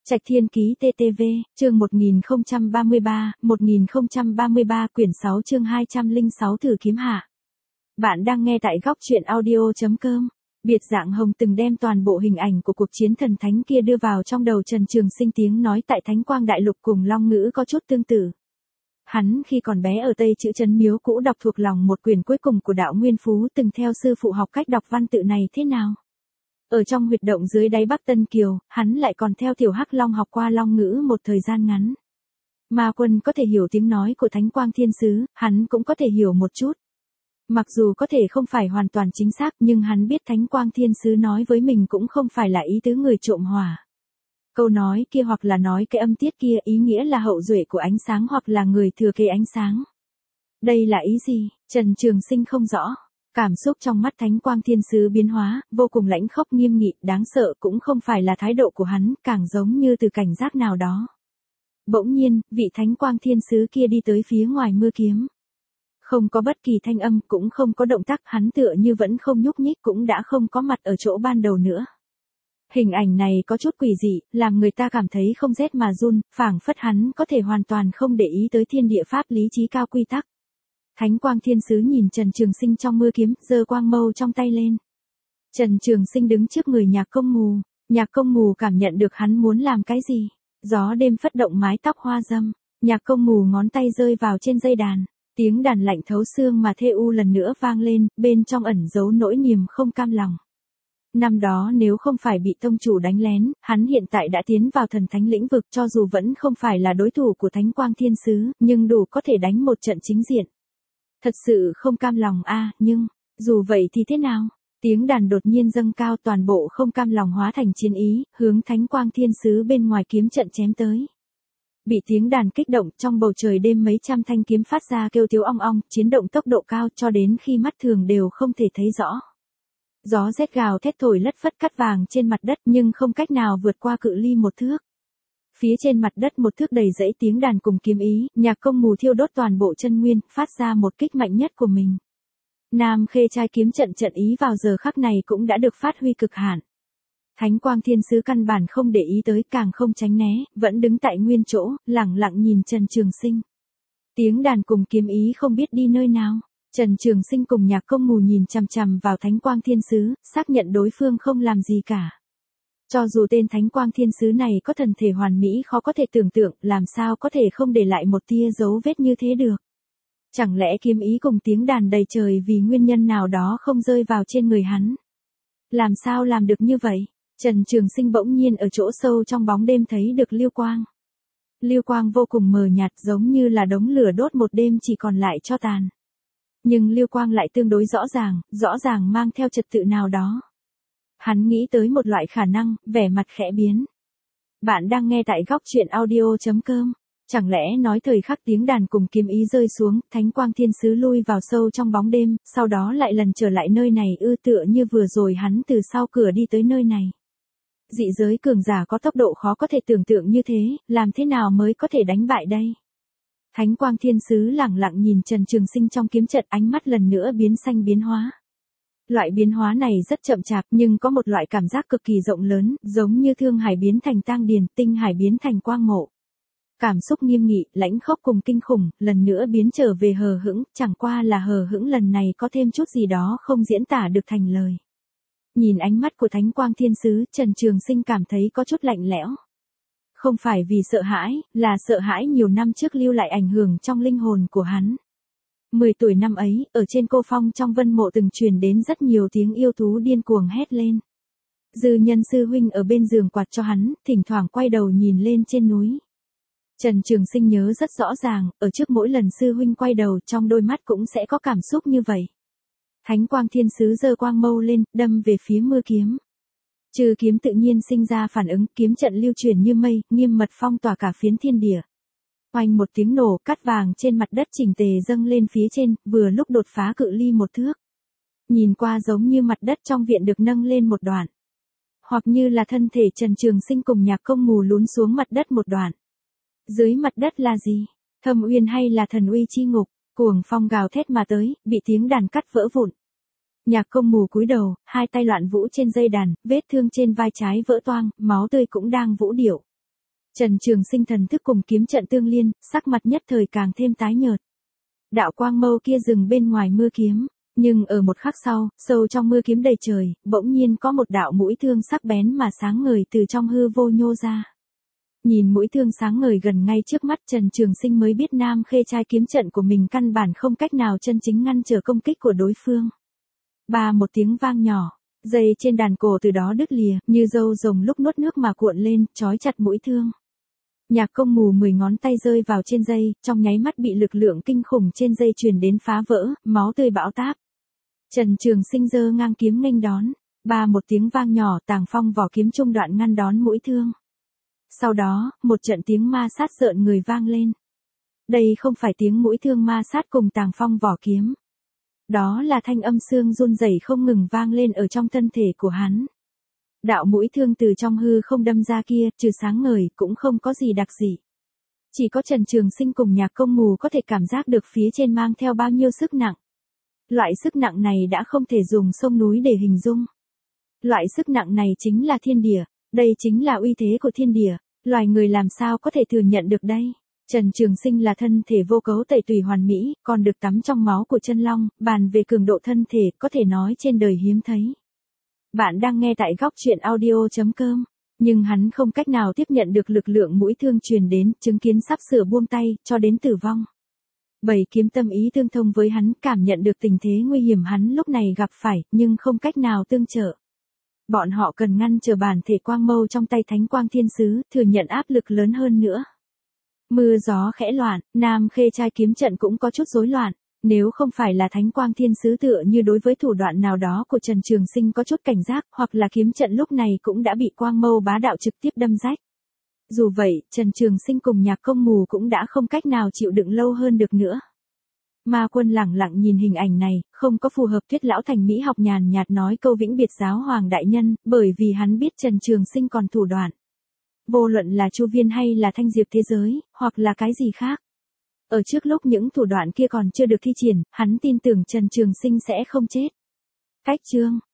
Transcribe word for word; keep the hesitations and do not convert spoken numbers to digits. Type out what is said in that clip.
Trạch Thiên Ký tê tê vê, chương một nghìn không trăm ba mươi ba, một nghìn không trăm ba mươi ba quyển sáu chương hai trăm lẻ sáu Thử Kiếm Hạ. Bạn đang nghe tại góc truyện audio chấm com. Biệt dạng hồng từng đem toàn bộ hình ảnh của cuộc chiến thần thánh kia đưa vào trong đầu Trần Trường Sinh, tiếng nói tại Thánh Quang Đại Lục cùng Long ngữ có chút tương tự. Hắn khi còn bé ở Tây Chữ Trấn Miếu cũ đọc thuộc lòng một quyển cuối cùng của Đạo Nguyên Phú, từng theo sư phụ học cách đọc văn tự này thế nào. Ở trong huyệt động dưới đáy Bắc Tân Kiều, hắn lại còn theo Tiểu Hắc Long học qua Long ngữ một thời gian ngắn. Ma Quân có thể hiểu tiếng nói của Thánh Quang Thiên Sứ, hắn cũng có thể hiểu một chút. Mặc dù có thể không phải hoàn toàn chính xác, nhưng hắn biết Thánh Quang Thiên Sứ nói với mình cũng không phải là ý tứ người trộm hỏa. Câu nói kia hoặc là nói cái âm tiết kia ý nghĩa là hậu duệ của ánh sáng hoặc là người thừa kế ánh sáng. Đây là ý gì? Trần Trường Sinh không rõ. Cảm xúc trong mắt Thánh Quang Thiên Sứ biến hóa, vô cùng lãnh khốc nghiêm nghị, đáng sợ cũng không phải là thái độ của hắn, càng giống như từ cảnh giác nào đó. Bỗng nhiên, vị Thánh Quang Thiên Sứ kia đi tới phía ngoài mưa kiếm. Không có bất kỳ thanh âm, cũng không có động tác, hắn tựa như vẫn không nhúc nhích, cũng đã không có mặt ở chỗ ban đầu nữa. Hình ảnh này có chút quỷ dị, làm người ta cảm thấy không rét mà run, phảng phất hắn có thể hoàn toàn không để ý tới thiên địa pháp lý trí cao quy tắc. Thánh Quang Thiên Sứ nhìn Trần Trường Sinh trong mưa kiếm, giơ quang mâu trong tay lên. Trần Trường Sinh đứng trước người Nhạc Công Mù, Nhạc Công Mù cảm nhận được hắn muốn làm cái gì. Gió đêm phất động mái tóc hoa dâm, Nhạc Công Mù ngón tay rơi vào trên dây đàn, tiếng đàn lạnh thấu xương mà thê u lần nữa vang lên, bên trong ẩn giấu nỗi niềm không cam lòng. Năm đó nếu không phải bị tông chủ đánh lén, hắn hiện tại đã tiến vào thần thánh lĩnh vực, cho dù vẫn không phải là đối thủ của Thánh Quang Thiên Sứ, nhưng đủ có thể đánh một trận chính diện. Thật sự không cam lòng a, à, nhưng, dù vậy thì thế nào? Tiếng đàn đột nhiên dâng cao, toàn bộ không cam lòng hóa thành chiến ý, hướng Thánh Quang Thiên Sứ bên ngoài kiếm trận chém tới. Bị tiếng đàn kích động, trong bầu trời đêm mấy trăm thanh kiếm phát ra kêu thiếu ong ong, chiến động tốc độ cao cho đến khi mắt thường đều không thể thấy rõ. Gió rét gào thét thổi lất phất cắt vàng trên mặt đất, nhưng không cách nào vượt qua cự ly một thước. Phía trên mặt đất một thước đầy dãy tiếng đàn cùng kiếm ý, Nhạc Công Mù thiêu đốt toàn bộ chân nguyên, phát ra một kích mạnh nhất của mình. Nam Khê Trai kiếm trận trận ý vào giờ khắc này cũng đã được phát huy cực hạn. Thánh Quang Thiên Sứ căn bản không để ý tới, càng không tránh né, vẫn đứng tại nguyên chỗ, lẳng lặng nhìn Trần Trường Sinh. Tiếng đàn cùng kiếm ý không biết đi nơi nào. Trần Trường Sinh cùng Nhạc Công Mù nhìn chằm chằm vào Thánh Quang Thiên Sứ, xác nhận đối phương không làm gì cả. Cho dù tên Thánh Quang Thiên Sứ này có thần thể hoàn mỹ khó có thể tưởng tượng, làm sao có thể không để lại một tia dấu vết như thế được. Chẳng lẽ kiếm ý cùng tiếng đàn đầy trời vì nguyên nhân nào đó không rơi vào trên người hắn? Làm sao làm được như vậy? Trần Trường Sinh bỗng nhiên ở chỗ sâu trong bóng đêm thấy được lưu quang. Lưu quang vô cùng mờ nhạt, giống như là đống lửa đốt một đêm chỉ còn lại tro tàn. Nhưng lưu quang lại tương đối rõ ràng, rõ ràng mang theo trật tự nào đó. Hắn nghĩ tới một loại khả năng, vẻ mặt khẽ biến. Bạn đang nghe tại góc truyện audio chấm com. Chẳng lẽ nói thời khắc tiếng đàn cùng kiếm ý rơi xuống, Thánh Quang Thiên Sứ lui vào sâu trong bóng đêm, sau đó lại lần trở lại nơi này, ư tựa như vừa rồi hắn từ sau cửa đi tới nơi này. Dị giới cường giả có tốc độ khó có thể tưởng tượng như thế, làm thế nào mới có thể đánh bại đây? Thánh Quang Thiên Sứ lẳng lặng nhìn Trần Trường Sinh trong kiếm trận, ánh mắt lần nữa biến xanh biến hóa. Loại biến hóa này rất chậm chạp, nhưng có một loại cảm giác cực kỳ rộng lớn, giống như thương hải biến thành tang điền, tinh hải biến thành quang mộ. Cảm xúc nghiêm nghị, lãnh khốc cùng kinh khủng, lần nữa biến trở về hờ hững, chẳng qua là hờ hững lần này có thêm chút gì đó không diễn tả được thành lời. Nhìn ánh mắt của Thánh Quang Thiên Sứ, Trần Trường Sinh cảm thấy có chút lạnh lẽo. Không phải vì sợ hãi, là sợ hãi nhiều năm trước lưu lại ảnh hưởng trong linh hồn của hắn. Mười tuổi năm ấy, ở trên cô phong trong vân mộ từng truyền đến rất nhiều tiếng yêu thú điên cuồng hét lên. Dư Nhân sư huynh ở bên giường quạt cho hắn, thỉnh thoảng quay đầu nhìn lên trên núi. Trần Trường Sinh nhớ rất rõ ràng, ở trước mỗi lần sư huynh quay đầu, trong đôi mắt cũng sẽ có cảm xúc như vậy. Thánh Quang Thiên Sứ giơ quang mâu lên, đâm về phía mưa kiếm. Trừ kiếm tự nhiên sinh ra phản ứng, kiếm trận lưu chuyển như mây, nghiêm mật phong tỏa cả phiến thiên địa. Oanh một tiếng nổ, cát vàng trên mặt đất chỉnh tề dâng lên phía trên, vừa lúc đột phá cự ly một thước. Nhìn qua giống như mặt đất trong viện được nâng lên một đoạn. Hoặc như là thân thể Trần Trường Sinh cùng Nhạc Công Mù lún xuống mặt đất một đoạn. Dưới mặt đất là gì? Thâm uyên hay là thần uy chi ngục? Cuồng phong gào thét mà tới, bị tiếng đàn cắt vỡ vụn. Nhạc Công Mù cúi đầu, hai tay loạn vũ trên dây đàn, vết thương trên vai trái vỡ toang, máu tươi cũng đang vũ điệu. Trần Trường Sinh thần thức cùng kiếm trận tương liên, sắc mặt nhất thời càng thêm tái nhợt. Đạo quang mâu kia dừng bên ngoài mưa kiếm, nhưng ở một khắc sau, sâu trong mưa kiếm đầy trời, bỗng nhiên có một đạo mũi thương sắc bén mà sáng ngời từ trong hư vô nhô ra. Nhìn mũi thương sáng ngời gần ngay trước mắt, Trần Trường Sinh mới biết Nam Khê trai kiếm trận của mình căn bản không cách nào chân chính ngăn trở công kích của đối phương. Ba một tiếng vang nhỏ, dây trên đàn cổ từ đó đứt lìa, như dâu rồng lúc nuốt nước mà cuộn lên, trói chặt mũi thương. Nhạc Công Mù mười ngón tay rơi vào trên dây, trong nháy mắt bị lực lượng kinh khủng trên dây truyền đến phá vỡ, máu tươi bão táp. Trần Trường Sinh giơ ngang kiếm nghênh đón, ba một tiếng vang nhỏ, Tàng Phong vỏ kiếm trung đoạn ngăn đón mũi thương. Sau đó, một trận tiếng ma sát rợn người vang lên. Đây không phải tiếng mũi thương ma sát cùng Tàng Phong vỏ kiếm. Đó là thanh âm xương run rẩy không ngừng vang lên ở trong thân thể của hắn. Đạo mũi thương từ trong hư không đâm ra kia, trừ sáng ngời, cũng không có gì đặc dị. Chỉ có Trần Trường Sinh cùng Nhạc Công Mù có thể cảm giác được phía trên mang theo bao nhiêu sức nặng. Loại sức nặng này đã không thể dùng sông núi để hình dung. Loại sức nặng này chính là thiên địa, đây chính là uy thế của thiên địa, loài người làm sao có thể thừa nhận được đây. Trần Trường Sinh là thân thể vô cấu tẩy tùy hoàn mỹ, còn được tắm trong máu của chân long, bàn về cường độ thân thể, có thể nói trên đời hiếm thấy. Bạn đang nghe tại góc truyện audio chấm com, nhưng hắn không cách nào tiếp nhận được lực lượng mũi thương truyền đến, chứng kiến sắp sửa buông tay, cho đến tử vong. Bảy kiếm tâm ý tương thông với hắn, cảm nhận được tình thế nguy hiểm hắn lúc này gặp phải, nhưng không cách nào tương trợ. Bọn họ cần ngăn trở bản thể quang mâu trong tay Thánh Quang Thiên Sứ, thừa nhận áp lực lớn hơn nữa. Mưa gió khẽ loạn, Nam Khê trai kiếm trận cũng có chút rối loạn. Nếu không phải là Thánh Quang Thiên Sứ tựa như đối với thủ đoạn nào đó của Trần Trường Sinh có chút cảnh giác, hoặc là kiếm trận lúc này cũng đã bị quang mâu bá đạo trực tiếp đâm rách. Dù vậy, Trần Trường Sinh cùng Nhạc Công Mù cũng đã không cách nào chịu đựng lâu hơn được nữa. Ma Quân lẳng lặng nhìn hình ảnh này, không có phù hợp Tuyết lão thành mỹ học nhàn nhạt nói câu vĩnh biệt giáo hoàng đại nhân, bởi vì hắn biết Trần Trường Sinh còn thủ đoạn. Vô luận là Chu Viên hay là Thanh Diệp thế giới, hoặc là cái gì khác. Ở trước lúc những thủ đoạn kia còn chưa được thi triển, hắn tin tưởng Trần Trường Sinh sẽ không chết. Cách chương